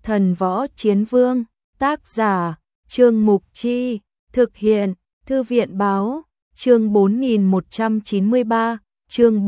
Thần Võ Chiến Vương, tác giả, Trương Mục Chi, thực hiện, Thư viện Báo, chương 4193, chương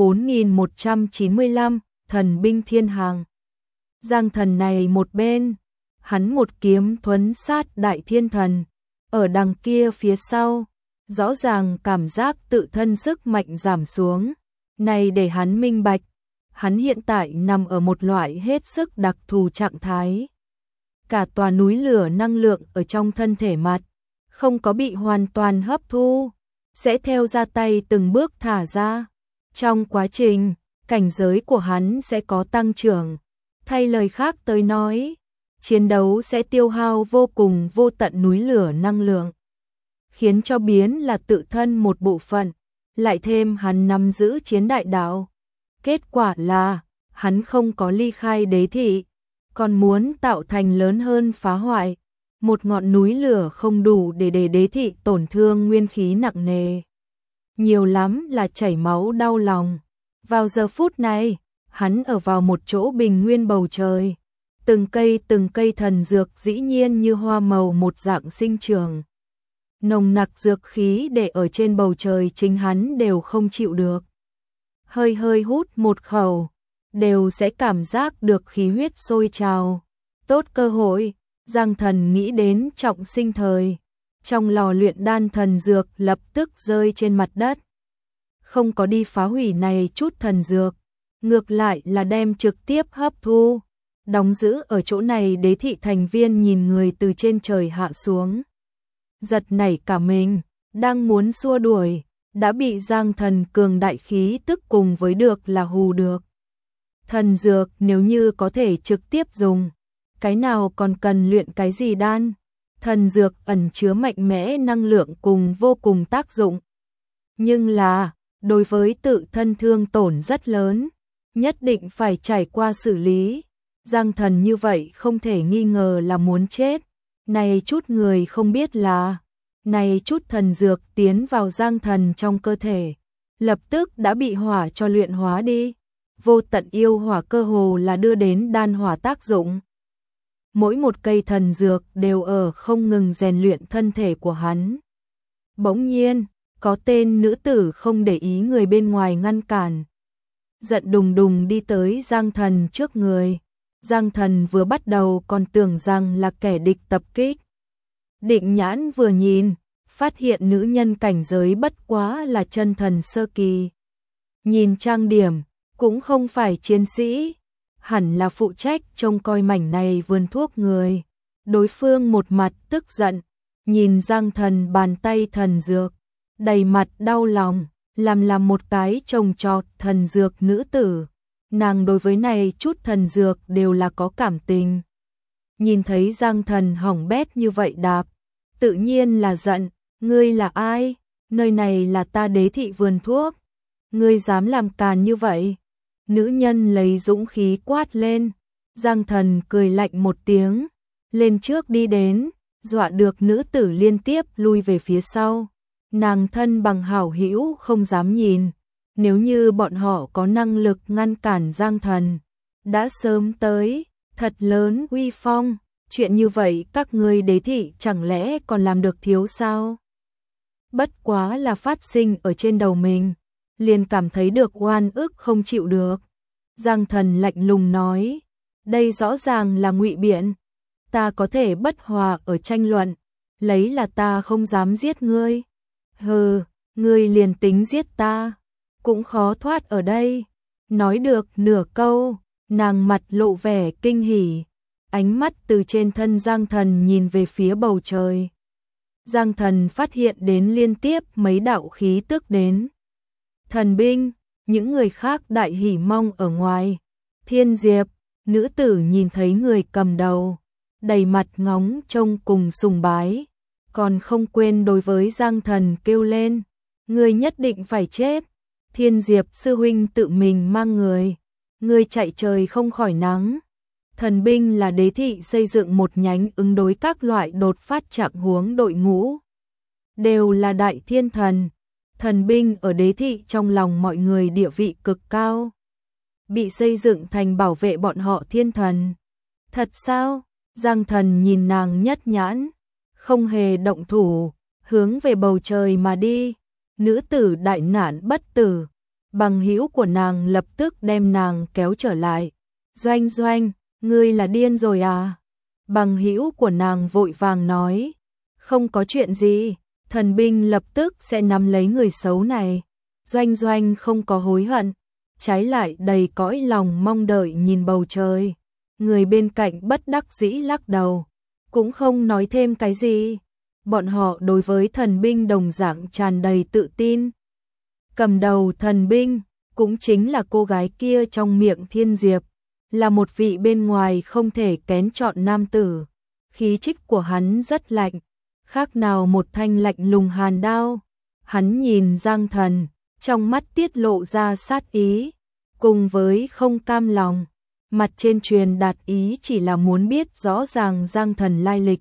4195, Thần binh thiên hàng. Giang Thần này một bên, hắn một kiếm thuấn sát Đại Thiên Thần, ở đằng kia phía sau, rõ ràng cảm giác tự thân sức mạnh giảm xuống, này để hắn minh bạch, hắn hiện tại nằm ở một loại hết sức đặc thù trạng thái. Cả tòa núi lửa năng lượng ở trong thân thể mặt, không có bị hoàn toàn hấp thu, sẽ theo ra tay từng bước thả ra. Trong quá trình, cảnh giới của hắn sẽ có tăng trưởng. Thay lời khác tới nói, chiến đấu sẽ tiêu hao vô cùng vô tận núi lửa năng lượng, khiến cho biến là tự thân một bộ phận, lại thêm hắn nắm giữ chiến đại đạo. Kết quả là, hắn không có ly khai đế thị, còn muốn tạo thành lớn hơn phá hoại. Một ngọn núi lửa không đủ để đế thị tổn thương nguyên khí nặng nề. Nhiều lắm là chảy máu đau lòng. Vào giờ phút này, hắn ở vào một chỗ bình nguyên bầu trời. Từng cây thần dược dĩ nhiên như hoa màu một dạng sinh trưởng. Nồng nặc dược khí để ở trên bầu trời chính hắn đều không chịu được. Hơi hút một khẩu, đều sẽ cảm giác được khí huyết sôi trào. Tốt cơ hội, Giang Thần nghĩ đến trọng sinh thời. Trong lò luyện đan thần dược lập tức rơi trên mặt đất. Không có đi phá hủy này chút thần dược, ngược lại là đem trực tiếp hấp thu. Đóng giữ ở chỗ này đế thị thành viên nhìn người từ trên trời hạ xuống. Giật nảy cả mình, đang muốn xua đuổi, đã bị Giang Thần cường đại khí tức cùng với được là hù được. Thần dược nếu như có thể trực tiếp dùng, cái nào còn cần luyện cái gì đan. Thần dược ẩn chứa mạnh mẽ năng lượng cùng vô cùng tác dụng. Nhưng là, đối với tự thân thương tổn rất lớn, nhất định phải trải qua xử lý. Giang Thần như vậy không thể nghi ngờ là muốn chết. Này chút người không biết là, này chút thần dược tiến vào Giang Thần trong cơ thể, lập tức đã bị hỏa cho luyện hóa đi. Vô tận yêu hỏa cơ hồ là đưa đến đan hỏa tác dụng. Mỗi một cây thần dược đều ở không ngừng rèn luyện thân thể của hắn. Bỗng nhiên, có tên nữ tử không để ý người bên ngoài ngăn cản. Giận đùng đùng đi tới Giang Thần trước người. Giang Thần vừa bắt đầu còn tưởng rằng là kẻ địch tập kích. Định nhãn vừa nhìn, phát hiện nữ nhân cảnh giới bất quá là chân thần sơ kỳ. Nhìn trang điểm, cũng không phải chiến sĩ, hẳn là phụ trách trông coi mảnh này vườn thuốc người. Đối phương một mặt tức giận, nhìn Giang Thần bàn tay thần dược, đầy mặt đau lòng, làm một cái trồng trọt thần dược nữ tử. Nàng đối với này chút thần dược đều là có cảm tình. Nhìn thấy Giang Thần hỏng bét như vậy đạp, tự nhiên là giận. Ngươi là ai? Nơi này là ta đế thị vườn thuốc. Ngươi dám làm càn như vậy? Nữ nhân lấy dũng khí quát lên. Giang Thần cười lạnh một tiếng, lên trước đi đến, dọa được nữ tử liên tiếp lui về phía sau. Nàng thân bằng hảo hữu không dám nhìn. Nếu như bọn họ có năng lực ngăn cản Giang Thần, đã sớm tới. Thật lớn uy phong. Chuyện như vậy các ngươi đế thị chẳng lẽ còn làm được thiếu sao? Bất quá là phát sinh ở trên đầu mình, liền cảm thấy được oan ức không chịu được. Giang Thần lạnh lùng nói, đây rõ ràng là ngụy biện. Ta có thể bất hòa ở tranh luận, lấy là ta không dám giết ngươi. Hừ, ngươi liền tính giết ta, cũng khó thoát ở đây. Nói được nửa câu, nàng mặt lộ vẻ kinh hỉ, ánh mắt từ trên thân Giang Thần nhìn về phía bầu trời. Giang Thần phát hiện đến liên tiếp mấy đạo khí tức đến. Thần binh, những người khác đại hỉ mong ở ngoài. Thiên Diệp, nữ tử nhìn thấy người cầm đầu, đầy mặt ngóng trông cùng sùng bái, còn không quên đối với Giang Thần kêu lên, ngươi nhất định phải chết. Thiên Diệp sư huynh tự mình mang người, ngươi chạy trời không khỏi nắng. Thần binh là đế thị xây dựng một nhánh ứng đối các loại đột phát trạng huống đội ngũ. Đều là đại thiên thần. Thần binh ở đế thị trong lòng mọi người địa vị cực cao. Bị xây dựng thành bảo vệ bọn họ thiên thần. Thật sao? Giang Thần nhìn nàng nhất nhãn, không hề động thủ, hướng về bầu trời mà đi. Nữ tử đại nạn bất tử, bằng hữu của nàng lập tức đem nàng kéo trở lại. Doanh Doanh, ngươi là điên rồi à? Bằng hữu của nàng vội vàng nói, không có chuyện gì, thần binh lập tức sẽ nắm lấy người xấu này. Doanh Doanh không có hối hận, trái lại đầy cõi lòng mong đợi nhìn bầu trời. Người bên cạnh bất đắc dĩ lắc đầu, cũng không nói thêm cái gì. Bọn họ đối với thần binh đồng dạng tràn đầy tự tin. Cầm đầu thần binh, cũng chính là cô gái kia trong miệng Thiên Diệp, là một vị bên ngoài không thể kén chọn nam tử. Khí chất của hắn rất lạnh, khác nào một thanh lạnh lùng hàn đao. Hắn nhìn Giang Thần, trong mắt tiết lộ ra sát ý, cùng với không cam lòng. Mặt trên truyền đạt ý chỉ là muốn biết rõ ràng Giang Thần lai lịch.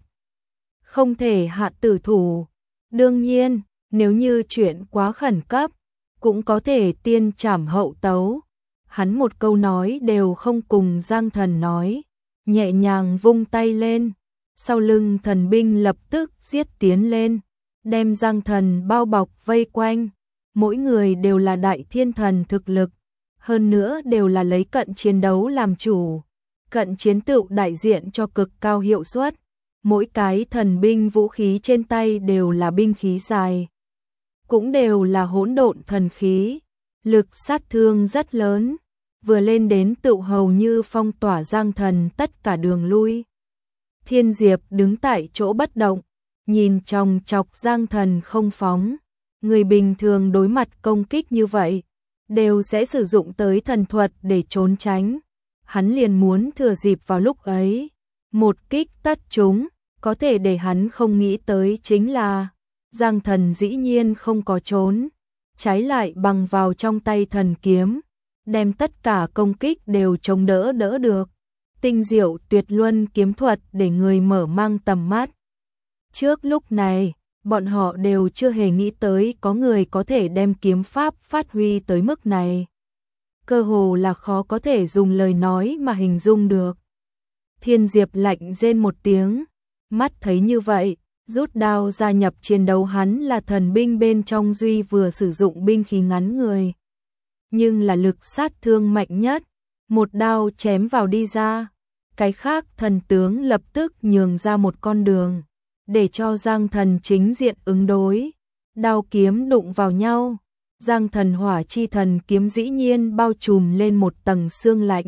Không thể hạ tử thủ. Đương nhiên, nếu như chuyện quá khẩn cấp, cũng có thể tiên trảm hậu tấu. Hắn một câu nói đều không cùng Giang Thần nói, nhẹ nhàng vung tay lên. Sau lưng thần binh lập tức giết tiến lên, đem Giang Thần bao bọc vây quanh. Mỗi người đều là đại thiên thần thực lực, hơn nữa đều là lấy cận chiến đấu làm chủ. Cận chiến tựu đại diện cho cực cao hiệu suất. Mỗi cái thần binh vũ khí trên tay đều là binh khí dài, cũng đều là hỗn độn thần khí, lực sát thương rất lớn, vừa lên đến tựu hầu như phong tỏa Giang Thần tất cả đường lui. Thiên Diệp đứng tại chỗ bất động, nhìn chòng chọc Giang Thần không phóng. Người bình thường đối mặt công kích như vậy, đều sẽ sử dụng tới thần thuật để trốn tránh. Hắn liền muốn thừa dịp vào lúc ấy, một kích tất trúng. Có thể để hắn không nghĩ tới chính là Giang Thần dĩ nhiên không có trốn, trái lại bằng vào trong tay thần kiếm, đem tất cả công kích đều chống đỡ được. Tinh diệu tuyệt luân kiếm thuật để người mở mang tầm mắt. Trước lúc này, bọn họ đều chưa hề nghĩ tới có người có thể đem kiếm pháp phát huy tới mức này. Cơ hồ là khó có thể dùng lời nói mà hình dung được. Thiên Diệp lạnh rên một tiếng, mắt thấy như vậy, rút đao gia nhập chiến đấu. Hắn là thần binh bên trong duy vừa sử dụng binh khí ngắn người, nhưng là lực sát thương mạnh nhất, một đao chém vào đi ra. Cái khác thần tướng lập tức nhường ra một con đường, để cho Giang Thần chính diện ứng đối. Đao kiếm đụng vào nhau, Giang Thần hỏa chi thần kiếm dĩ nhiên bao trùm lên một tầng xương lạnh.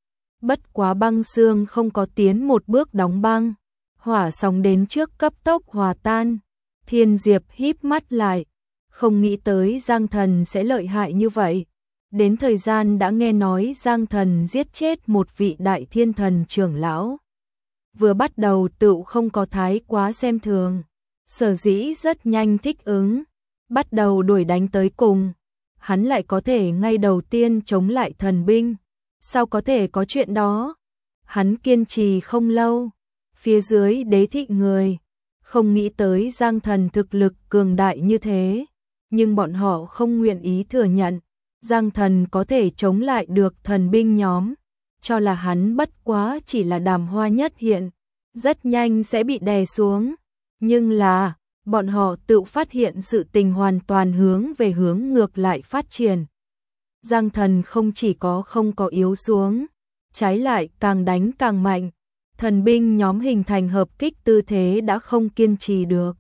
Bất quá băng xương không có tiến một bước đóng băng, hỏa sóng đến trước cấp tốc hòa tan. Thiên Diệp híp mắt lại, không nghĩ tới Giang Thần sẽ lợi hại như vậy. Đến thời gian đã nghe nói Giang Thần giết chết một vị đại thiên thần trưởng lão, vừa bắt đầu tựu không có thái quá xem thường, sở dĩ rất nhanh thích ứng, bắt đầu đuổi đánh tới cùng. Hắn lại có thể ngay đầu tiên chống lại thần binh, sao có thể có chuyện đó? Hắn kiên trì không lâu, phía dưới đế thị người không nghĩ tới Giang Thần thực lực cường đại như thế, nhưng bọn họ không nguyện ý thừa nhận Giang Thần có thể chống lại được thần binh nhóm, cho là hắn bất quá chỉ là đàm hoa nhất hiện, rất nhanh sẽ bị đè xuống. Nhưng là, bọn họ tự phát hiện sự tình hoàn toàn hướng về hướng ngược lại phát triển. Giang Thần không chỉ có không có yếu xuống, trái lại càng đánh càng mạnh. Thần binh nhóm hình thành hợp kích tư thế đã không kiên trì được.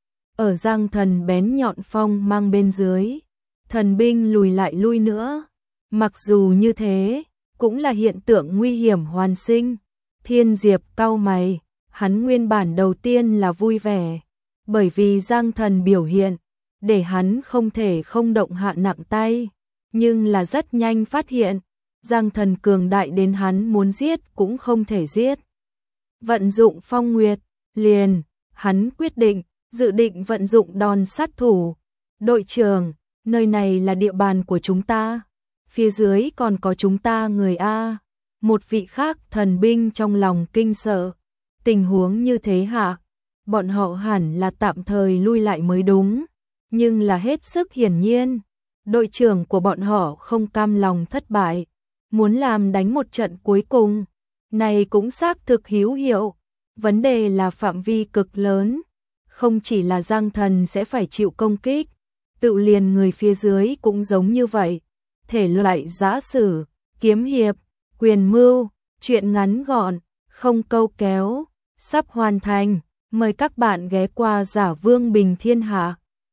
Ở Giang Thần bén nhọn phong mang bên dưới, thần binh lùi lại lui nữa. Mặc dù như thế, cũng là hiện tượng nguy hiểm hoàn sinh. Thiên Diệp cau mày, hắn nguyên bản đầu tiên là vui vẻ, bởi vì Giang Thần biểu hiện, để hắn không thể không động hạ nặng tay. Nhưng là rất nhanh phát hiện, Giang Thần cường đại đến hắn muốn giết cũng không thể giết. Vận dụng phong nguyệt, liền, hắn quyết định, dự định vận dụng đòn sát thủ. Đội trưởng, nơi này là địa bàn của chúng ta, phía dưới còn có chúng ta người A. Một vị khác thần binh trong lòng kinh sợ, tình huống như thế hả? Bọn họ hẳn là tạm thời lui lại mới đúng, nhưng là hết sức hiển nhiên, đội trưởng của bọn họ không cam lòng thất bại, muốn làm đánh một trận cuối cùng. Này cũng xác thực hữu hiệu, Vấn đề là phạm vi cực lớn, không chỉ là Giang Thần sẽ phải chịu công kích, tự liền người phía dưới cũng giống như vậy. Thể loại giã sử, kiếm hiệp, quyền mưu, truyện ngắn gọn, không câu kéo, sắp hoàn thành. Mời các bạn ghé qua Giả Vương Bình Thiên Hạ.